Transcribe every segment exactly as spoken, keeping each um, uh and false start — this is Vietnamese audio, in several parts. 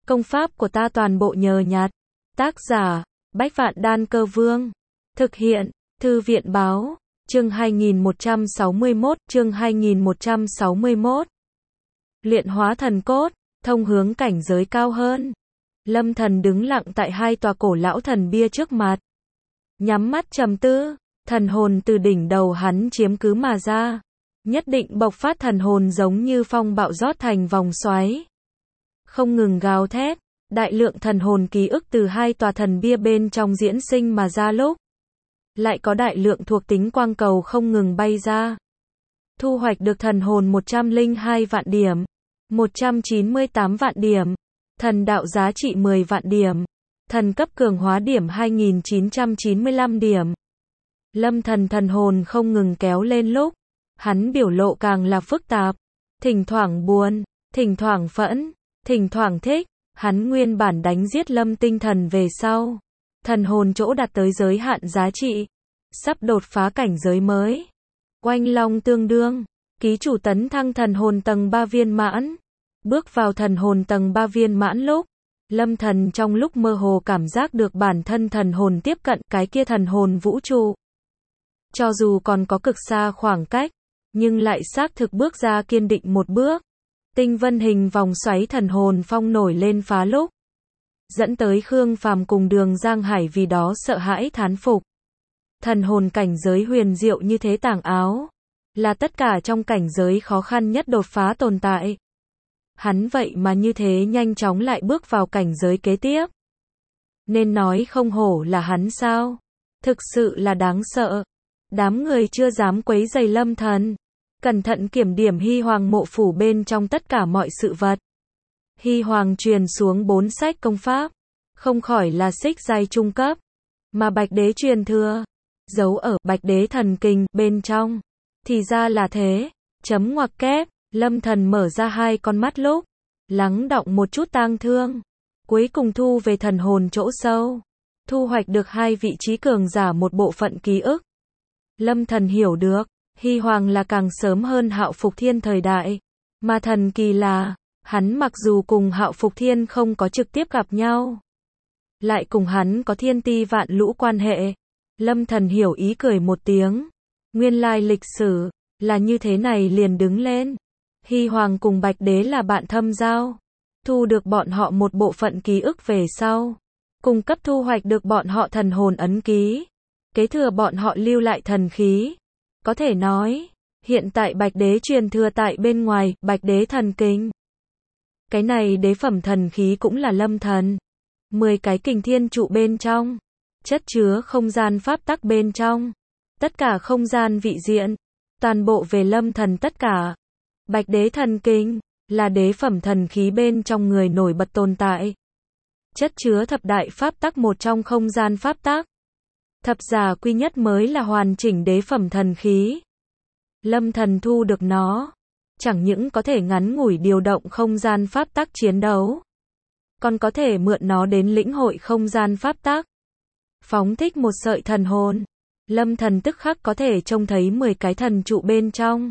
Công pháp của ta toàn bộ nhờ nhặt. Tác giả, Bách Vạn Đan Cơ Vương. Thực hiện, Thư viện Báo. Chương hai nghìn một trăm sáu mươi mốt, chương hai nghìn một trăm sáu mươi mốt. Luyện hóa thần cốt, thông hướng cảnh giới cao hơn. Lâm Thần đứng lặng tại hai tòa cổ lão thần bia trước mặt. Nhắm mắt trầm tư, thần hồn từ đỉnh đầu hắn chiếm cứ mà ra. Nhất định bộc phát thần hồn giống như phong bạo rót thành vòng xoáy. Không ngừng gào thét, đại lượng thần hồn ký ức từ hai tòa thần bia bên trong diễn sinh mà ra lúc. Lại có đại lượng thuộc tính quang cầu không ngừng bay ra. Thu hoạch được thần hồn một trăm lẻ hai vạn điểm, một trăm chín mươi tám vạn điểm, thần đạo giá trị mười vạn điểm, thần cấp cường hóa điểm hai nghìn chín trăm chín mươi lăm điểm. Lâm Thần thần hồn không ngừng kéo lên lúc, hắn biểu lộ càng là phức tạp, thỉnh thoảng buồn, thỉnh thoảng phẫn, thỉnh thoảng thích, hắn nguyên bản đánh giết Lâm Tinh Thần về sau. Thần hồn chỗ đạt tới giới hạn giá trị, sắp đột phá cảnh giới mới. Oanh long tương đương, ký chủ tấn thăng thần hồn tầng ba viên mãn. Bước vào thần hồn tầng ba viên mãn lúc, Lâm Thần trong lúc mơ hồ cảm giác được bản thân thần hồn tiếp cận cái kia thần hồn vũ trụ. Cho dù còn có cực xa khoảng cách, nhưng lại xác thực bước ra kiên định một bước. Tinh vân hình vòng xoáy thần hồn phong nổi lên phá lúc, dẫn tới Khương Phàm cùng Đường Giang Hải vì đó sợ hãi thán phục. Thần hồn cảnh giới huyền diệu như thế tảng áo, là tất cả trong cảnh giới khó khăn nhất đột phá tồn tại. Hắn vậy mà như thế nhanh chóng lại bước vào cảnh giới kế tiếp. Nên nói không hổ là hắn sao? Thực sự là đáng sợ. Đám người chưa dám quấy rầy Lâm Thần. Cẩn thận kiểm điểm Hy Hoàng mộ phủ bên trong tất cả mọi sự vật. Hy Hoàng truyền xuống bốn sách công pháp, không khỏi là xích giai trung cấp, mà Bạch Đế truyền thừa, giấu ở Bạch Đế thần kinh bên trong. Thì ra là thế, chấm ngoặc kép, Lâm Thần mở ra hai con mắt lúc, lắng đọng một chút tang thương, cuối cùng thu về thần hồn chỗ sâu, thu hoạch được hai vị trí cường giả một bộ phận ký ức. Lâm Thần hiểu được, Hy Hoàng là càng sớm hơn Hạo Phục Thiên thời đại, mà thần kỳ là, hắn mặc dù cùng Hạo Phục Thiên không có trực tiếp gặp nhau, lại cùng hắn có thiên ti vạn lũ quan hệ. Lâm Thần hiểu ý cười một tiếng. Nguyên lai lịch sử là như thế này liền đứng lên. Hy Hoàng cùng Bạch Đế là bạn thâm giao, thu được bọn họ một bộ phận ký ức về sau, cung cấp thu hoạch được bọn họ thần hồn ấn ký, kế thừa bọn họ lưu lại thần khí. Có thể nói, hiện tại Bạch Đế truyền thừa tại bên ngoài, Bạch Đế thần kinh. Cái này đế phẩm thần khí cũng là Lâm Thần. mười cái kình thiên trụ bên trong, chất chứa không gian pháp tắc bên trong, tất cả không gian vị diện, toàn bộ về Lâm Thần tất cả. Bạch Đế thần kinh, là đế phẩm thần khí bên trong người nổi bật tồn tại. Chất chứa thập đại pháp tắc một trong không gian pháp tắc. Thập giả quy nhất mới là hoàn chỉnh đế phẩm thần khí. Lâm Thần thu được nó, chẳng những có thể ngắn ngủi điều động không gian pháp tắc chiến đấu, còn có thể mượn nó đến lĩnh hội không gian pháp tắc. Phóng thích một sợi thần hồn, Lâm Thần tức khắc có thể trông thấy mười cái thần trụ bên trong.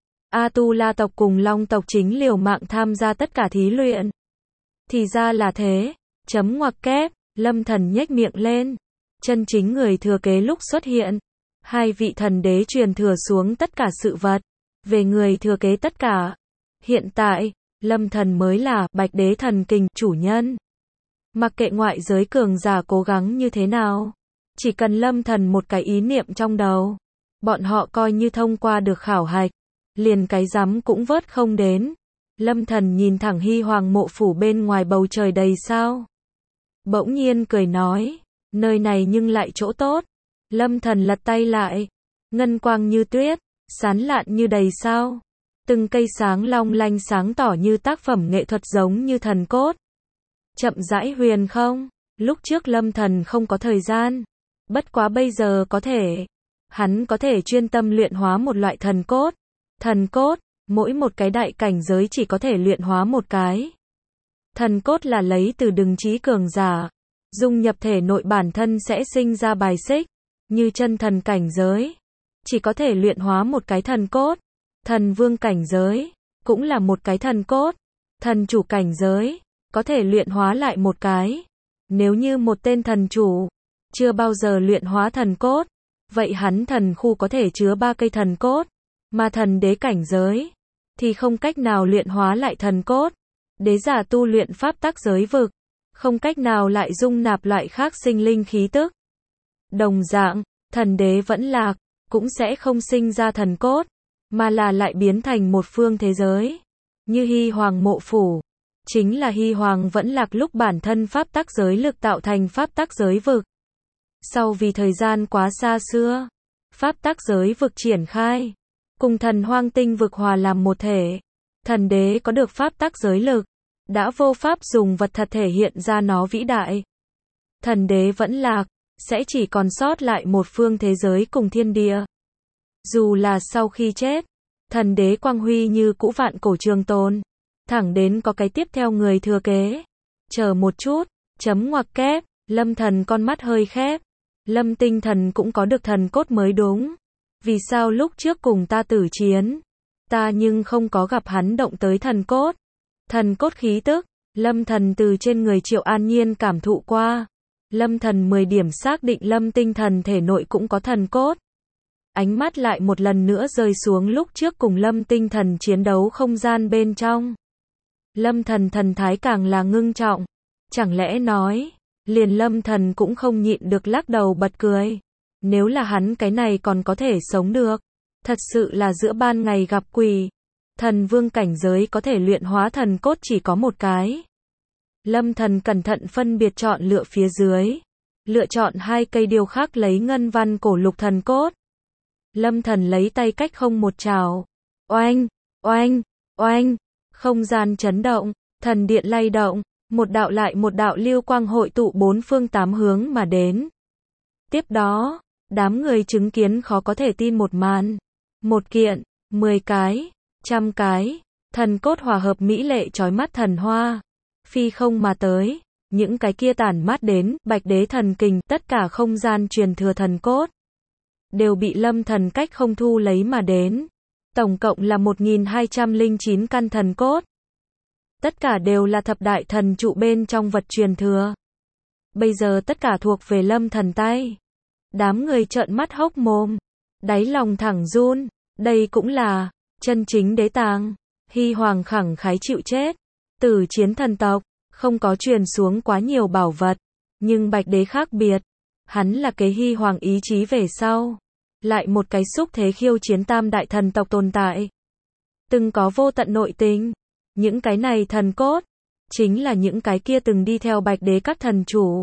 A Tu La tộc cùng Long tộc chính liều mạng tham gia tất cả thí luyện. Thì ra là thế, chấm ngoặc kép, Lâm Thần nhếch miệng lên. Chân chính người thừa kế lúc xuất hiện, hai vị thần đế truyền thừa xuống tất cả sự vật, về người thừa kế tất cả. Hiện tại, Lâm Thần mới là Bạch Đế thần kinh chủ nhân. Mặc kệ ngoại giới cường giả cố gắng như thế nào, chỉ cần Lâm Thần một cái ý niệm trong đầu, bọn họ coi như thông qua được khảo hạch, liền cái rắm cũng vớt không đến. Lâm Thần nhìn thẳng Hy Hoàng mộ phủ bên ngoài bầu trời đầy sao, bỗng nhiên cười nói, nơi này nhưng lại chỗ tốt. Lâm Thần lật tay lại, ngân quang như tuyết, sán lạn như đầy sao, từng cây sáng long lanh sáng tỏ như tác phẩm nghệ thuật giống như thần cốt. Chậm rãi huyền không, lúc trước Lâm Thần không có thời gian, bất quá bây giờ có thể. Hắn có thể chuyên tâm luyện hóa một loại thần cốt. Thần cốt, mỗi một cái đại cảnh giới chỉ có thể luyện hóa một cái. Thần cốt là lấy từ đừng trí cường giả, dung nhập thể nội bản thân sẽ sinh ra bài xích, như chân thần cảnh giới, chỉ có thể luyện hóa một cái thần cốt. Thần vương cảnh giới, cũng là một cái thần cốt. Thần chủ cảnh giới, có thể luyện hóa lại một cái. Nếu như một tên thần chủ chưa bao giờ luyện hóa thần cốt, vậy hắn thần khu có thể chứa ba cây thần cốt, mà thần đế cảnh giới thì không cách nào luyện hóa lại thần cốt. Đế giả tu luyện pháp tắc giới vực, không cách nào lại dung nạp loại khác sinh linh khí tức. Đồng dạng, thần đế vẫn lạc, cũng sẽ không sinh ra thần cốt, mà là lại biến thành một phương thế giới. Như Hy Hoàng mộ phủ, chính là Hy Hoàng vẫn lạc lúc bản thân pháp tắc giới lực tạo thành pháp tắc giới vực. Sau vì thời gian quá xa xưa, pháp tắc giới vực triển khai, cùng thần hoang tinh vực hòa làm một thể. Thần đế có được pháp tắc giới lực, đã vô pháp dùng vật thật thể hiện ra nó vĩ đại. Thần đế vẫn lạc, sẽ chỉ còn sót lại một phương thế giới cùng thiên địa. Dù là sau khi chết, thần đế quang huy như cũ vạn cổ trường tồn, thẳng đến có cái tiếp theo người thừa kế. Chờ một chút, chấm ngoặc kép, Lâm Thần con mắt hơi khép. Lâm Tinh Thần cũng có được thần cốt mới đúng. Vì sao lúc trước cùng ta tử chiến, ta nhưng không có gặp hắn động tới thần cốt? Thần cốt khí tức, Lâm Thần từ trên người Triệu An Nhiên cảm thụ qua. Lâm Thần mười điểm xác định Lâm Tinh Thần thể nội cũng có thần cốt. Ánh mắt lại một lần nữa rơi xuống lúc trước cùng Lâm Tinh Thần chiến đấu không gian bên trong. Lâm Thần thần thái càng là ngưng trọng. Chẳng lẽ nói, liền Lâm Thần cũng không nhịn được lắc đầu bật cười. Nếu là hắn cái này còn có thể sống được, thật sự là giữa ban ngày gặp quỷ. Thần vương cảnh giới có thể luyện hóa thần cốt chỉ có một cái. Lâm Thần cẩn thận phân biệt chọn lựa phía dưới. Lựa chọn hai cây điêu khắc lấy ngân văn cổ lục thần cốt. Lâm Thần lấy tay cách không một trào. Oanh, oanh, oanh. Không gian chấn động, thần điện lay động. Một đạo lại một đạo lưu quang hội tụ bốn phương tám hướng mà đến. Tiếp đó, đám người chứng kiến khó có thể tin một màn. Một kiện, mười cái, trăm cái, thần cốt hòa hợp mỹ lệ chói mắt thần hoa. Phi không mà tới, những cái kia tản mát đến, bạch đế thần kình, tất cả không gian truyền thừa thần cốt. Đều bị Lâm Thần cách không thu lấy mà đến. Tổng cộng là một nghìn hai trăm lẻ chín căn thần cốt. Tất cả đều là thập đại thần trụ bên trong vật truyền thừa. Bây giờ tất cả thuộc về Lâm Thần tay. Đám người trợn mắt hốc mồm, đáy lòng thẳng run, đây cũng là chân chính đế tàng. Hy Hoàng khẳng khái chịu chết, tử chiến thần tộc, không có truyền xuống quá nhiều bảo vật, nhưng bạch đế khác biệt, hắn là kế Hy Hoàng ý chí về sau, lại một cái xúc thế khiêu chiến tam đại thần tộc tồn tại. Từng có vô tận nội tình, những cái này thần cốt, chính là những cái kia từng đi theo bạch đế các thần chủ.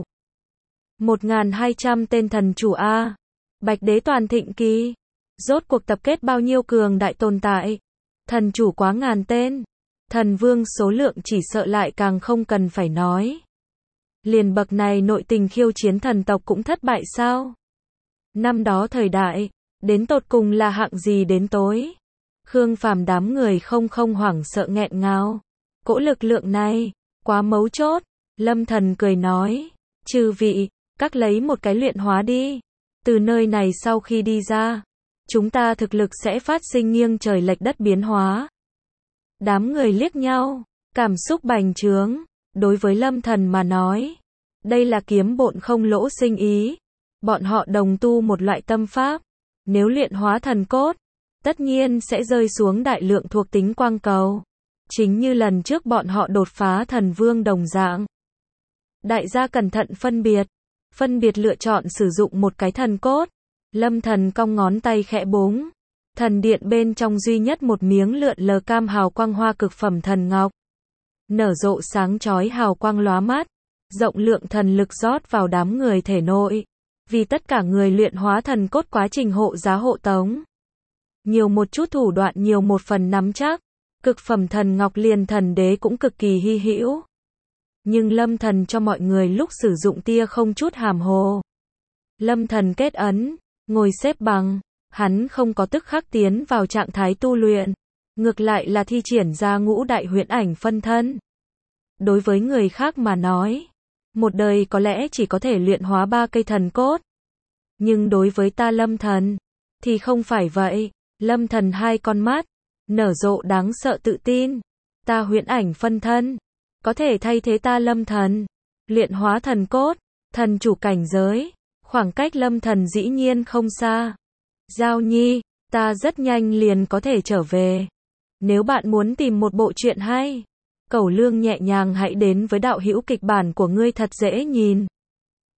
một nghìn hai trăm tên thần chủ A. Bạch đế toàn thịnh kỳ. Rốt cuộc tập kết bao nhiêu cường đại tồn tại. Thần chủ quá ngàn tên. Thần vương số lượng chỉ sợ lại càng không cần phải nói. Liền bậc này nội tình khiêu chiến thần tộc cũng thất bại sao? Năm đó thời đại, đến tột cùng là hạng gì đến tối? Khương Phàm đám người không không hoảng sợ nghẹn ngào. Cỗ lực lượng này, quá mấu chốt. Lâm Thần cười nói, chư vị, các lấy một cái luyện hóa đi. Từ nơi này sau khi đi ra, chúng ta thực lực sẽ phát sinh nghiêng trời lệch đất biến hóa. Đám người liếc nhau, cảm xúc bành trướng. Đối với Lâm Thần mà nói, đây là kiếm bộn không lỗ sinh ý. Bọn họ đồng tu một loại tâm pháp. Nếu luyện hóa thần cốt, tất nhiên sẽ rơi xuống đại lượng thuộc tính quang cầu. Chính như lần trước bọn họ đột phá thần vương đồng dạng. Đại gia cẩn thận phân biệt. Phân biệt lựa chọn sử dụng một cái thần cốt. Lâm Thần cong ngón tay khẽ búng. Thần điện bên trong duy nhất một miếng lượn lờ cam hào quang hoa cực phẩm thần ngọc. Nở rộ sáng chói hào quang lóa mắt. Rộng lượng thần lực rót vào đám người thể nội. Vì tất cả người luyện hóa thần cốt quá trình hộ giá hộ tống. Nhiều một chút thủ đoạn nhiều một phần nắm chắc. Cực phẩm thần ngọc liền thần đế cũng cực kỳ hy hữu. Nhưng Lâm Thần cho mọi người lúc sử dụng tia không chút hàm hồ. Lâm Thần kết ấn, ngồi xếp bằng, hắn không có tức khắc tiến vào trạng thái tu luyện. Ngược lại là thi triển ra ngũ đại huyễn ảnh phân thân. Đối với người khác mà nói, một đời có lẽ chỉ có thể luyện hóa ba cây thần cốt. Nhưng đối với ta Lâm Thần, thì không phải vậy. Lâm Thần hai con mắt, nở rộ đáng sợ tự tin. Ta huyễn ảnh phân thân, có thể thay thế ta lâm thần, luyện hóa thần cốt, thần chủ cảnh giới, khoảng cách lâm thần dĩ nhiên không xa. Giao Nhi, ta rất nhanh liền có thể trở về. Nếu bạn muốn tìm một bộ truyện hay, Cẩu Lương nhẹ nhàng hãy đến với đạo hữu kịch bản của ngươi thật dễ nhìn.